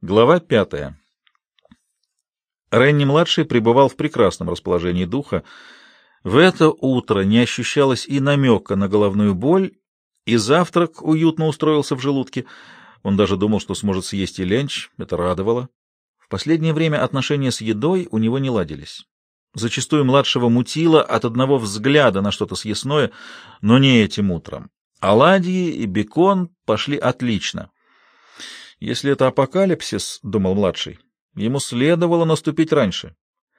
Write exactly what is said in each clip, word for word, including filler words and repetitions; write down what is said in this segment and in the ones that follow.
Глава пятая. Ренни-младший пребывал в прекрасном расположении духа. В это утро не ощущалось и намека на головную боль, и завтрак уютно устроился в желудке. Он даже думал, что сможет съесть и ленч. Это радовало. В последнее время отношения с едой у него не ладились. Зачастую младшего мутило от одного взгляда на что-то съестное, но не этим утром. Оладьи и бекон пошли отлично. Если это апокалипсис, — думал младший, — ему следовало наступить раньше.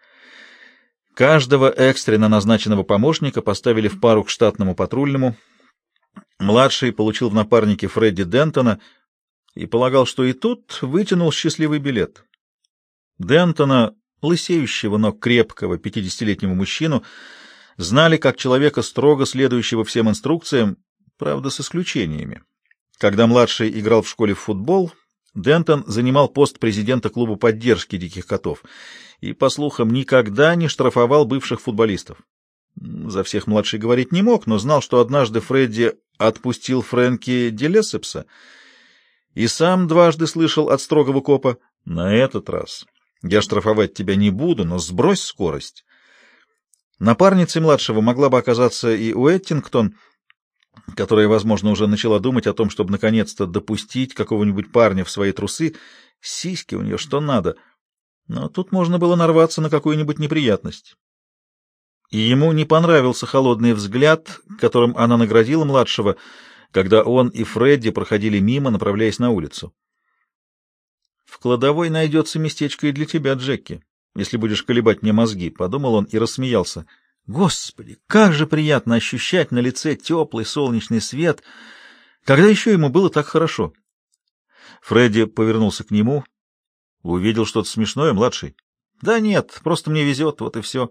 Каждого экстренно назначенного помощника поставили в пару к штатному патрульному. Младший получил в напарнике Фредди Дентона и полагал, что и тут вытянул счастливый билет. Дентона, лысеющего, но крепкого пятидесятилетнего мужчину, знали как человека, строго следующего всем инструкциям, правда, с исключениями. Когда младший играл в школе в футбол, Дентон занимал пост президента клуба поддержки диких котов и, по слухам, никогда не штрафовал бывших футболистов. За всех младший говорить не мог, но знал, что однажды Фредди отпустил Фрэнки Ди Лессепса и сам дважды слышал от строгого копа: «На этот раз я штрафовать тебя не буду, но сбрось скорость». Напарницей младшего могла бы оказаться и Уэттингтон, которая, возможно, уже начала думать о том, чтобы наконец-то допустить какого-нибудь парня в свои трусы. Сиськи у нее что надо. Но тут можно было нарваться на какую-нибудь неприятность. И ему не понравился холодный взгляд, которым она наградила младшего, когда он и Фредди проходили мимо, направляясь на улицу. «В кладовой найдется местечко и для тебя, Джеки, если будешь колебать мне мозги», — подумал он и рассмеялся. Господи, как же приятно ощущать на лице теплый солнечный свет, когда еще ему было так хорошо. Фредди повернулся к нему. Увидел что-то смешное, младший? Да нет, просто мне везет, вот и все.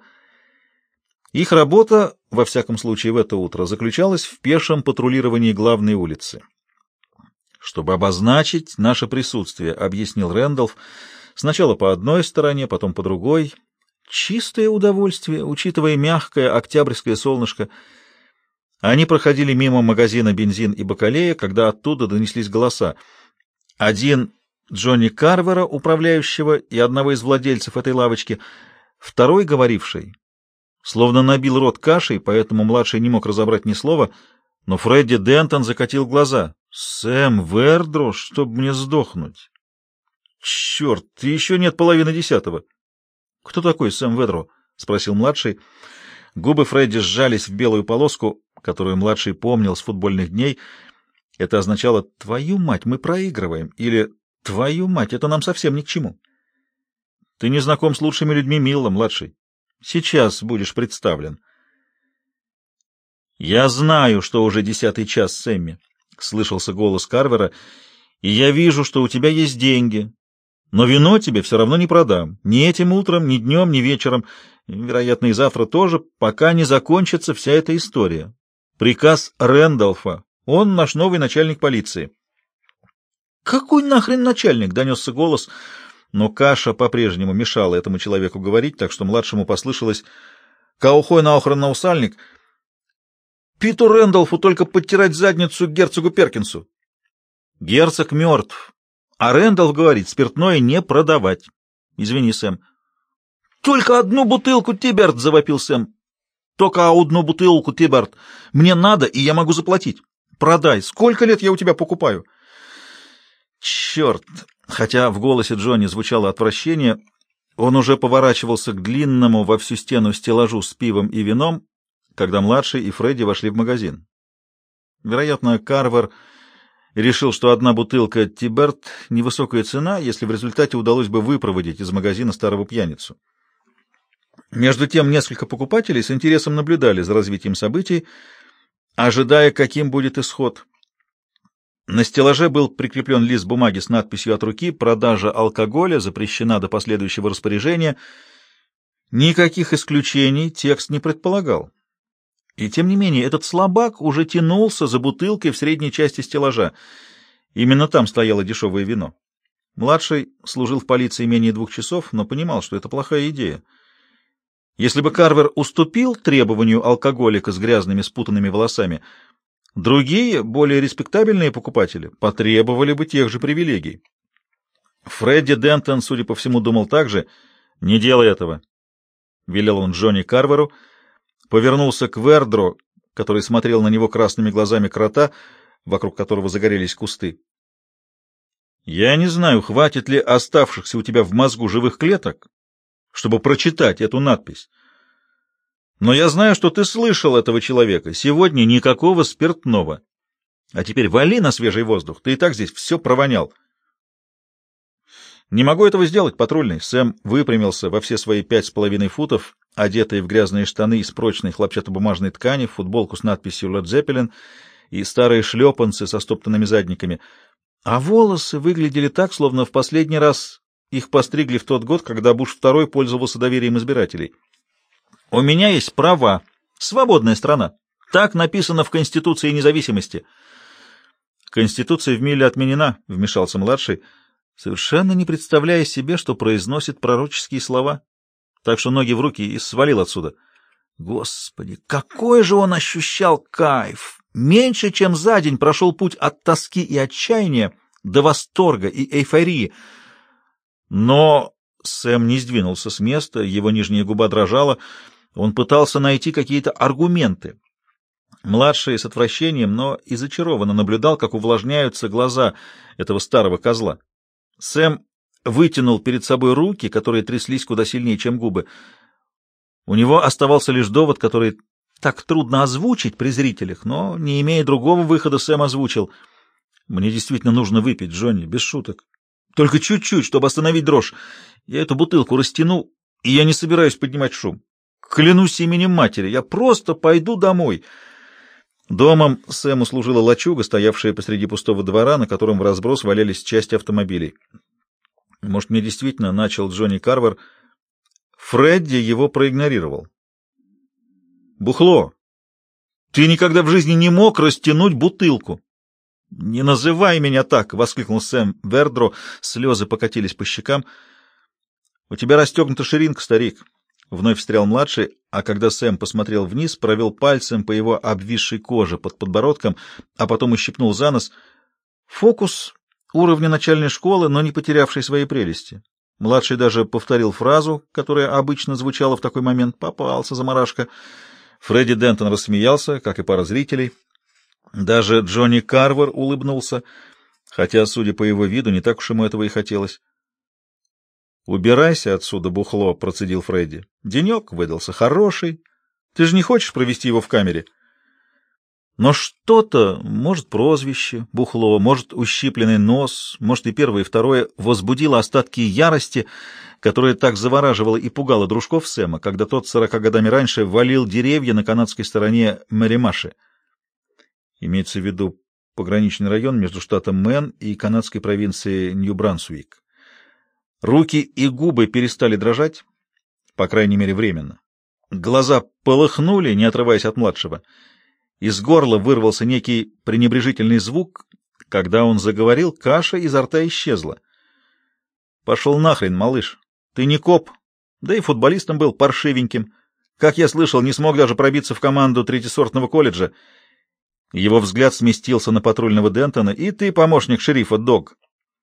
Их работа, во всяком случае в это утро, заключалась в пешем патрулировании главной улицы. Чтобы обозначить наше присутствие, объяснил Рэндалф, сначала по одной стороне, потом по другой. Чистое удовольствие, учитывая мягкое октябрьское солнышко. Они проходили мимо магазина «Бензин и бакалея», когда оттуда донеслись голоса. Один — Джонни Карвера, управляющего и одного из владельцев этой лавочки, второй, говоривший, словно набил рот кашей, поэтому младший не мог разобрать ни слова, но Фредди Дентон закатил глаза. «Сэм Вердро, чтоб мне сдохнуть!» «Черт, еще нет половины десятого!» «Кто такой Сэм Ведро?» — спросил младший. Губы Фредди сжались в белую полоску, которую младший помнил с футбольных дней. Это означало: «Твою мать, мы проигрываем!» или «Твою мать, это нам совсем ни к чему!» «Ты не знаком с лучшими людьми Милла, младший. Сейчас будешь представлен». «Я знаю, что уже десятый час, Сэмми», — слышался голос Карвера, — «и я вижу, что у тебя есть деньги. Но вино тебе все равно не продам. Ни этим утром, ни днем, ни вечером. Вероятно, и завтра тоже, пока не закончится вся эта история. Приказ Рэндалфа. Он наш новый начальник полиции». «Какой нахрен начальник?» — донесся голос, но каша по-прежнему мешала этому человеку говорить, так что младшему послышалось: «Каухой на охран на усальник. Питу Рэндалфу только подтирать задницу герцогу Перкинсу». «Герцог мертв. А Рэндалф говорит, спиртное не продавать. Извини, Сэм». «Только одну бутылку, Тиберт!» — завопил Сэм. «Только одну бутылку, Тиберт. Мне надо, и я могу заплатить. Продай. Сколько лет я у тебя покупаю?» «Черт!» Хотя в голосе Джонни звучало отвращение, он уже поворачивался к длинному во всю стену стеллажу с пивом и вином, когда младший и Фредди вошли в магазин. Вероятно, Карвер решил, что одна бутылка Тиберт — невысокая цена, если в результате удалось бы выпроводить из магазина старого пьяницу. Между тем, несколько покупателей с интересом наблюдали за развитием событий, ожидая, каким будет исход. На стеллаже был прикреплен лист бумаги с надписью от руки: «Продажа алкоголя запрещена до последующего распоряжения». Никаких исключений текст не предполагал. И тем не менее этот слабак уже тянулся за бутылкой в средней части стеллажа. Именно там стояло дешевое вино. Младший служил в полиции менее двух часов, но понимал, что это плохая идея. Если бы Карвер уступил требованию алкоголика с грязными спутанными волосами, другие, более респектабельные покупатели потребовали бы тех же привилегий. Фредди Дентон, судя по всему, думал так же. «Не делай этого», — велел он Джонни Карверу, повернулся к Вердро, который смотрел на него красными глазами крота, вокруг которого загорелись кусты. «Я не знаю, хватит ли оставшихся у тебя в мозгу живых клеток, чтобы прочитать эту надпись. Но я знаю, что ты слышал этого человека. Сегодня никакого спиртного. А теперь вали на свежий воздух. Ты и так здесь все провонял». «Не могу этого сделать, патрульный». Сэм выпрямился во все свои пять с половиной футов, одетый в грязные штаны из прочной хлопчатобумажной ткани, футболку с надписью «Лед Зеппелин» и старые шлепанцы со стоптанными задниками. А волосы выглядели так, словно в последний раз их постригли в тот год, когда Буш второй пользовался доверием избирателей. «У меня есть права. Свободная страна. Так написано в Конституции независимости». «Конституция в Милле отменена», — вмешался младший, совершенно не представляя себе, что произносит пророческие слова. Так что ноги в руки и свалил отсюда. Господи, какой же он ощущал кайф! Меньше чем за день прошел путь от тоски и отчаяния до восторга и эйфории. Но Сэм не сдвинулся с места, его нижняя губа дрожала, он пытался найти какие-то аргументы. Младший с отвращением, но и зачарованно наблюдал, как увлажняются глаза этого старого козла. Сэм вытянул перед собой руки, которые тряслись куда сильнее, чем губы. У него оставался лишь довод, который так трудно озвучить при зрителях, но, не имея другого выхода, Сэм озвучил. «Мне действительно нужно выпить, Джонни, без шуток. Только чуть-чуть, чтобы остановить дрожь. Я эту бутылку растяну, и я не собираюсь поднимать шум. Клянусь именем матери, я просто пойду домой». Домом Сэму служила лачуга, стоявшая посреди пустого двора, на котором в разброс валялись части автомобилей. Может, мне действительно, начал Джонни Карвер. Фредди его проигнорировал. «Бухло, ты никогда в жизни не мог растянуть бутылку». «Не называй меня так!» — воскликнул Сэм Вердро, слезы покатились по щекам. «У тебя расстегнута ширинка, старик». Вновь встрял младший, а когда Сэм посмотрел вниз, провел пальцем по его обвисшей коже под подбородком, а потом ущипнул за нос. Фокус уровня начальной школы, но не потерявший своей прелести. Младший даже повторил фразу, которая обычно звучала в такой момент. «Попался, заморашка». Фредди Дентон рассмеялся, как и пара зрителей. Даже Джонни Карвер улыбнулся, хотя, судя по его виду, не так уж ему этого и хотелось. «Убирайся отсюда, бухло», — процедил Фредди. «Денек выдался хороший. Ты же не хочешь провести его в камере?» Но что-то, может, прозвище, бухло, может, ущипленный нос, может, и первое, и второе, возбудило остатки ярости, которая так завораживала и пугала дружков Сэма, когда тот сорока годами раньше валил деревья на канадской стороне Мэримаши. Имеется в виду пограничный район между штатом Мэн и канадской провинцией Нью-Брансуик. Руки и губы перестали дрожать, по крайней мере, временно. Глаза полыхнули, не отрываясь от младшего. Из горла вырвался некий пренебрежительный звук. Когда он заговорил, каша изо рта исчезла. «Пошел нахрен, малыш. Ты не коп, да и футболистом был паршивеньким. Как я слышал, не смог даже пробиться в команду третьесортного колледжа». Его взгляд сместился на патрульного Дентона. «И ты помощник шерифа, Дог».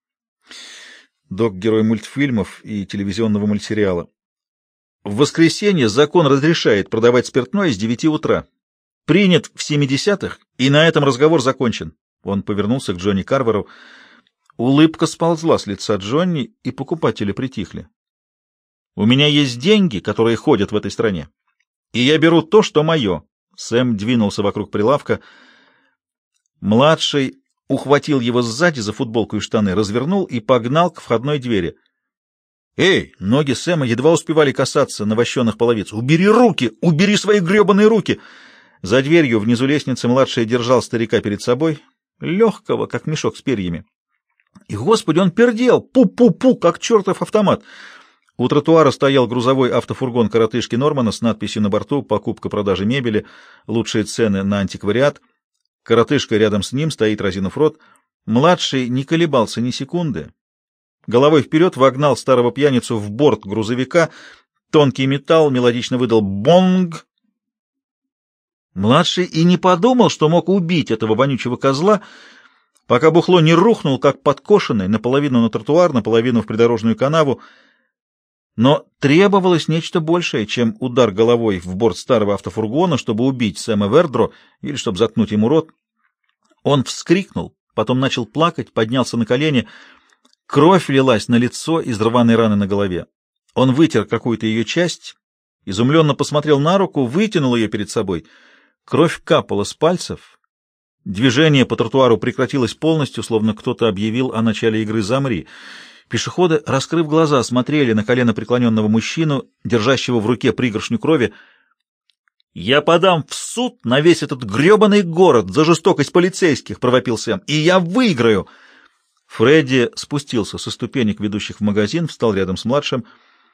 Дог — герой мультфильмов и телевизионного мультсериала. «В воскресенье закон разрешает продавать спиртное с девяти утра. Принят в семидесятых, и на этом разговор закончен». Он повернулся к Джонни Карверу. Улыбка сползла с лица Джонни, и покупатели притихли. «У меня есть деньги, которые ходят в этой стране, и я беру то, что мое». Сэм двинулся вокруг прилавка. Младший ухватил его сзади за футболку и штаны, развернул и погнал к входной двери. «Эй!» — ноги Сэма едва успевали касаться навощенных половиц. «Убери руки! Убери свои гребаные руки!» За дверью внизу лестницы младший держал старика перед собой, легкого, как мешок с перьями. И, господи, он пердел! Пу-пу-пу, как чертов автомат! У тротуара стоял грузовой автофургон коротышки Нормана с надписью на борту «Покупка-продажа мебели. Лучшие цены на антиквариат». Коротышка рядом с ним стоит, разинув рот. Младший не колебался ни секунды. Головой вперед вогнал старого пьяницу в борт грузовика. Тонкий металл мелодично выдал «бонг». Младший и не подумал, что мог убить этого вонючего козла, пока бухло не рухнул, как подкошенный, наполовину на тротуар, наполовину в придорожную канаву. Но требовалось нечто большее, чем удар головой в борт старого автофургона, чтобы убить Сэма Вердро или чтобы заткнуть ему рот. Он вскрикнул, потом начал плакать, поднялся на колени. Кровь лилась на лицо из рваной раны на голове. Он вытер какую-то ее часть, изумленно посмотрел на руку, вытянул ее перед собой. Кровь капала с пальцев. Движение по тротуару прекратилось полностью, словно кто-то объявил о начале игры «Замри». Пешеходы, раскрыв глаза, смотрели на коленопреклоненного мужчину, держащего в руке пригоршню крови. «Я подам в суд на весь этот гребаный город за жестокость полицейских!» — провопил Сэм. «И я выиграю!» Фредди спустился со ступенек, ведущих в магазин, встал рядом с младшим.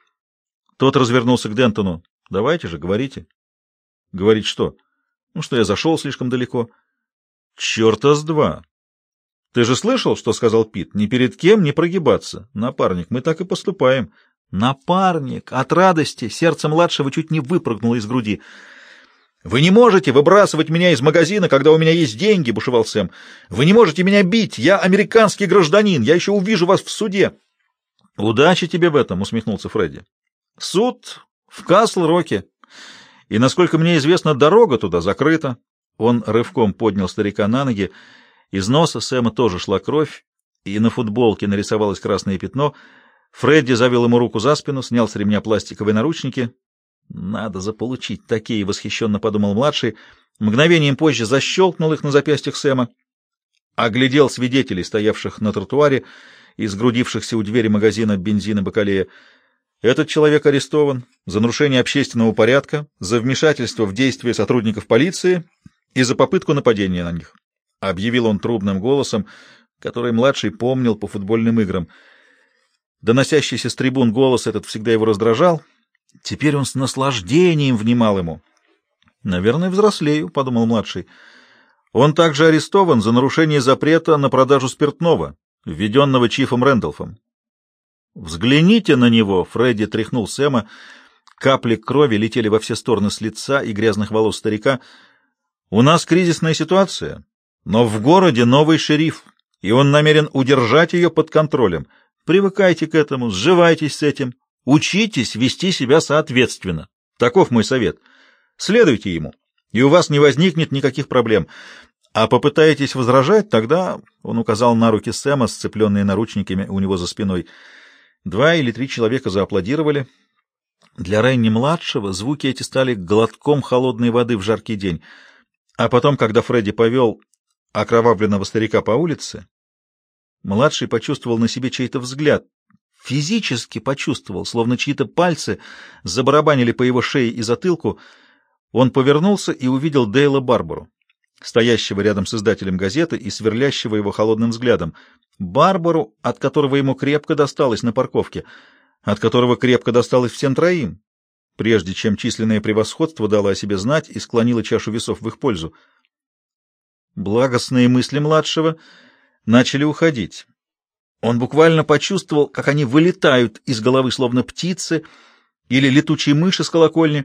Тот развернулся к Дентону. «Давайте же, говорите». «Говорить что?» «Ну, что я зашел слишком далеко». «Черта с два! Ты же слышал, что сказал Пит? Ни перед кем не прогибаться. Напарник, мы так и поступаем». «Напарник!» От радости сердце младшего чуть не выпрыгнуло из груди. «Вы не можете выбрасывать меня из магазина, когда у меня есть деньги», — бушевал Сэм. «Вы не можете меня бить. Я американский гражданин. Я еще увижу вас в суде». «Удачи тебе в этом», — усмехнулся Фредди. «Суд в Касл-Роке. И, насколько мне известно, дорога туда закрыта». Он рывком поднял старика на ноги. Из носа Сэма тоже шла кровь, и на футболке нарисовалось красное пятно. Фредди завел ему руку за спину, снял с ремня пластиковые наручники. «Надо заполучить такие», — восхищенно подумал младший. Мгновением позже защелкнул их на запястьях Сэма. Оглядел свидетелей, стоявших на тротуаре и сгрудившихся у двери магазина бензина Бакалея. Этот человек арестован за нарушение общественного порядка, за вмешательство в действия сотрудников полиции и за попытку нападения на них. Объявил он трубным голосом, который младший помнил по футбольным играм. Доносящийся с трибун голос этот всегда его раздражал. Теперь он с наслаждением внимал ему. «Наверное, взрослею», — подумал младший. Он также арестован за нарушение запрета на продажу спиртного, введенного Чифом Рэндолфом. «Взгляните на него!» — Фредди тряхнул Сэма. Капли крови летели во все стороны с лица и грязных волос старика. «У нас кризисная ситуация, но в городе новый шериф, и он намерен удержать ее под контролем. Привыкайте к этому, сживайтесь с этим, учитесь вести себя соответственно. Таков мой совет. Следуйте ему, и у вас не возникнет никаких проблем. А попытаетесь возражать, тогда...» — он указал на руки Сэма, сцепленные наручниками у него за спиной. Два или три человека зааплодировали. Для Ренни-младшего звуки эти стали глотком холодной воды в жаркий день. А потом, когда Фредди повел окровавленного старика по улице, младший почувствовал на себе чей-то взгляд. Физически почувствовал, словно чьи-то пальцы забарабанили по его шее и затылку. Он повернулся и увидел Дейла Барбару, стоящего рядом с издателем газеты и сверлящего его холодным взглядом. Барбару, от которого ему крепко досталось на парковке, от которого крепко досталось всем троим, прежде чем численное превосходство дало о себе знать и склонило чашу весов в их пользу. Благостные мысли младшего начали уходить. Он буквально почувствовал, как они вылетают из головы, словно птицы или летучие мыши с колокольни.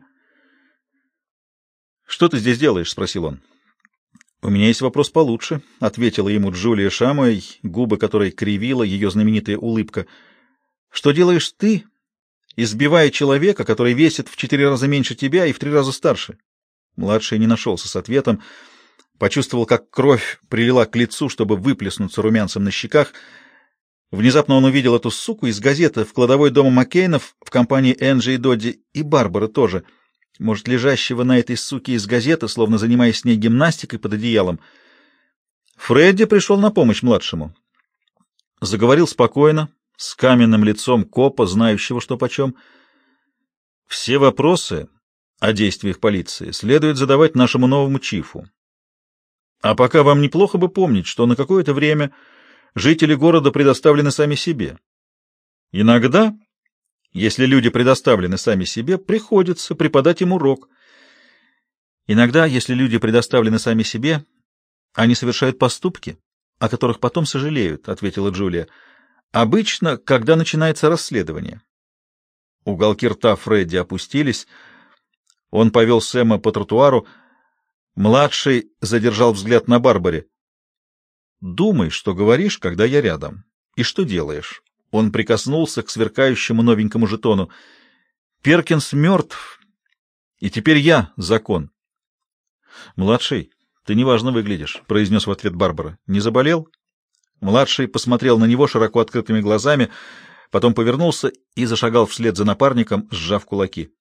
«Что ты здесь делаешь?» — спросил он. «У меня есть вопрос получше», — ответила ему Джулия Шамуэй, губы которой кривила ее знаменитая улыбка. «Что делаешь ты, избивая человека, который весит в четыре раза меньше тебя и в три раза старше?» Младший не нашелся с ответом, почувствовал, как кровь прилила к лицу, чтобы выплеснуться румянцем на щеках. Внезапно он увидел эту суку из газеты в кладовой дома Маккейнов в компании Энджи и Додди, и Барбары тоже. Может, лежащего на этой суке из газеты, словно занимаясь с ней гимнастикой под одеялом. Фредди пришел на помощь младшему. Заговорил спокойно, с каменным лицом копа, знающего что почем. «Все вопросы о действиях полиции следует задавать нашему новому чифу. А пока вам неплохо бы помнить, что на какое-то время жители города предоставлены сами себе. Иногда, если люди предоставлены сами себе, приходится преподать им урок. Иногда, если люди предоставлены сами себе, они совершают поступки, о которых потом сожалеют», — ответила Джулия. «Обычно, когда начинается расследование». Уголки рта Фредди опустились. Он повел Сэма по тротуару. Младший задержал взгляд на Барбаре. Думай, что говоришь, когда я рядом, и что делаешь. Он прикоснулся к сверкающему новенькому жетону. Перкинс мертв, и теперь я закон. Младший, ты неважно выглядишь, — произнес в ответ Барбара. Не заболел? Младший посмотрел на него широко открытыми глазами, потом повернулся и зашагал вслед за напарником, сжав кулаки.